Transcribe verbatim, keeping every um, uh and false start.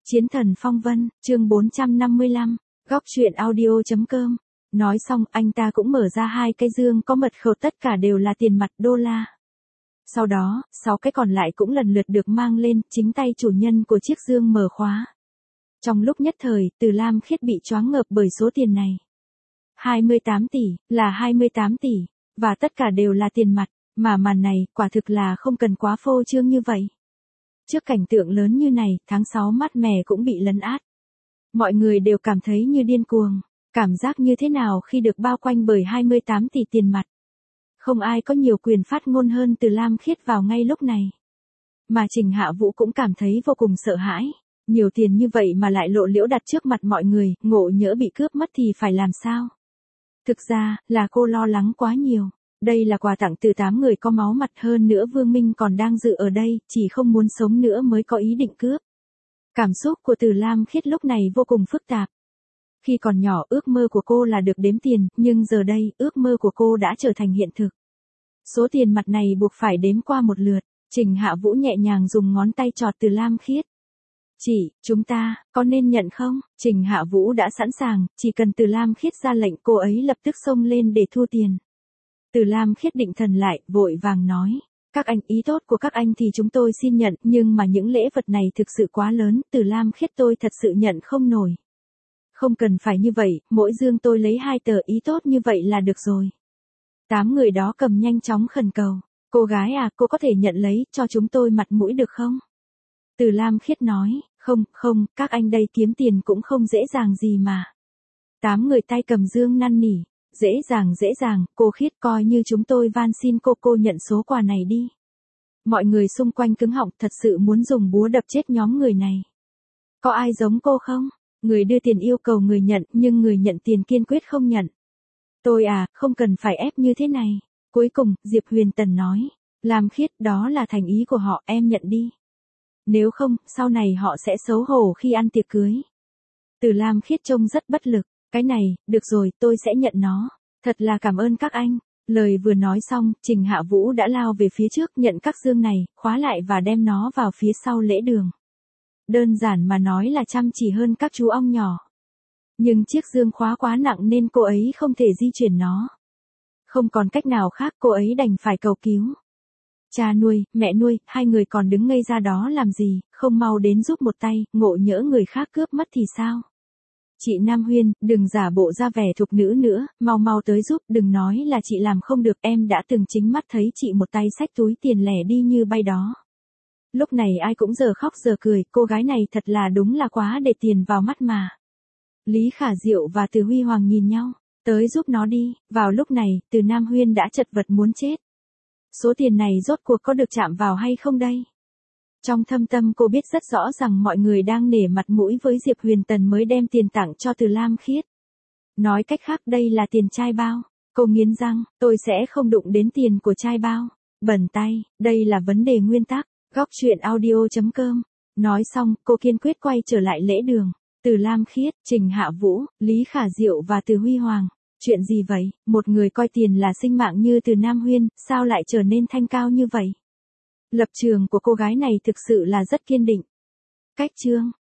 Chiến thần phong vân, chương bốn trăm năm mươi lăm, góc truyện audio chấm com. Nói xong anh ta cũng mở ra hai cái dương có mật khẩu, tất cả đều là tiền mặt đô la. Sau đó, sáu cái còn lại cũng lần lượt được mang lên, chính tay chủ nhân của chiếc dương mở khóa. Trong lúc nhất thời, Từ Lam Khiết bị choáng ngợp bởi số tiền này. hai mươi tám tỷ, là hai mươi tám tỷ, và tất cả đều là tiền mặt, mà màn này, quả thực là không cần quá phô trương như vậy. Trước cảnh tượng lớn như này, tháng sáu mát mẻ cũng bị lấn át. Mọi người đều cảm thấy như điên cuồng, cảm giác như thế nào khi được bao quanh bởi hai mươi tám tỷ tiền mặt. Không ai có nhiều quyền phát ngôn hơn Từ Lam Khiết vào ngay lúc này. Mà Trình Hạ Vũ cũng cảm thấy vô cùng sợ hãi. Nhiều tiền như vậy mà lại lộ liễu đặt trước mặt mọi người, ngộ nhỡ bị cướp mất thì phải làm sao? Thực ra, là cô lo lắng quá nhiều. Đây là quà tặng từ tám người có máu mặt, hơn nữa Vương Minh còn đang dự ở đây, chỉ không muốn sống nữa mới có ý định cướp. Cảm xúc của Từ Lam Khiết lúc này vô cùng phức tạp. Khi còn nhỏ ước mơ của cô là được đếm tiền, nhưng giờ đây ước mơ của cô đã trở thành hiện thực. Số tiền mặt này buộc phải đếm qua một lượt. Trình Hạ Vũ nhẹ nhàng dùng ngón tay chọt Từ Lam Khiết. Chị, chúng ta, có nên nhận không? Trình Hạ Vũ đã sẵn sàng, chỉ cần Từ Lam Khiết ra lệnh cô ấy lập tức xông lên để thu tiền. Từ Lam Khiết định thần lại, vội vàng nói. Các anh, ý tốt của các anh thì chúng tôi xin nhận, nhưng mà những lễ vật này thực sự quá lớn, Từ Lam Khiết tôi thật sự nhận không nổi. Không cần phải như vậy, mỗi dương tôi lấy hai tờ, ý tốt như vậy là được rồi. Tám người đó cầm nhanh chóng khẩn cầu. Cô gái à, cô có thể nhận lấy, cho chúng tôi mặt mũi được không? Từ Lam Khiết nói, không, không, các anh đây kiếm tiền cũng không dễ dàng gì mà. Tám người tay cầm dương năn nỉ. Dễ dàng dễ dàng, cô Khiết coi như chúng tôi van xin cô cô nhận số quà này đi. Mọi người xung quanh cứng họng, thật sự muốn dùng búa đập chết nhóm người này. Có ai giống cô không? Người đưa tiền yêu cầu người nhận, nhưng người nhận tiền kiên quyết không nhận. Tôi à, không cần phải ép như thế này. Cuối cùng, Diệp Huyền Tần nói. Lam Khiết, đó là thành ý của họ, em nhận đi. Nếu không, sau này họ sẽ xấu hổ khi ăn tiệc cưới. Từ Lam Khiết trông rất bất lực. Cái này, được rồi, tôi sẽ nhận nó. Thật là cảm ơn các anh. Lời vừa nói xong, Trình Hạ Vũ đã lao về phía trước nhận các dương này, khóa lại và đem nó vào phía sau lễ đường. Đơn giản mà nói là chăm chỉ hơn các chú ong nhỏ. Nhưng chiếc dương khóa quá nặng nên cô ấy không thể di chuyển nó. Không còn cách nào khác, cô ấy đành phải cầu cứu. Cha nuôi, mẹ nuôi, hai người còn đứng ngây ra đó làm gì, không mau đến giúp một tay, ngộ nhỡ người khác cướp mất thì sao? Chị Nam Huyên, đừng giả bộ ra vẻ thục nữ nữa, mau mau tới giúp, đừng nói là chị làm không được, em đã từng chính mắt thấy chị một tay xách túi tiền lẻ đi như bay đó. Lúc này ai cũng giờ khóc giờ cười, cô gái này thật là đúng là quá để tiền vào mắt mà. Lý Khả Diệu và Từ Huy Hoàng nhìn nhau, tới giúp nó đi, vào lúc này, Từ Nam Huyên đã chật vật muốn chết. Số tiền này rốt cuộc có được chạm vào hay không đây? Trong thâm tâm cô biết rất rõ rằng mọi người đang nể mặt mũi với Diệp Huyền Tần mới đem tiền tặng cho Từ Lam Khiết. Nói cách khác đây là tiền trai bao. Cô nghiến răng, tôi sẽ không đụng đến tiền của trai bao. Bẩn tay, đây là vấn đề nguyên tắc. Góc truyện audio chấm com. Nói xong, cô kiên quyết quay trở lại lễ đường. Từ Lam Khiết, Trình Hạ Vũ, Lý Khả Diệu và Từ Huy Hoàng. Chuyện gì vậy? Một người coi tiền là sinh mạng như Từ Nam Huyên, sao lại trở nên thanh cao như vậy? Lập trường của cô gái này thực sự là rất kiên định. Cách chương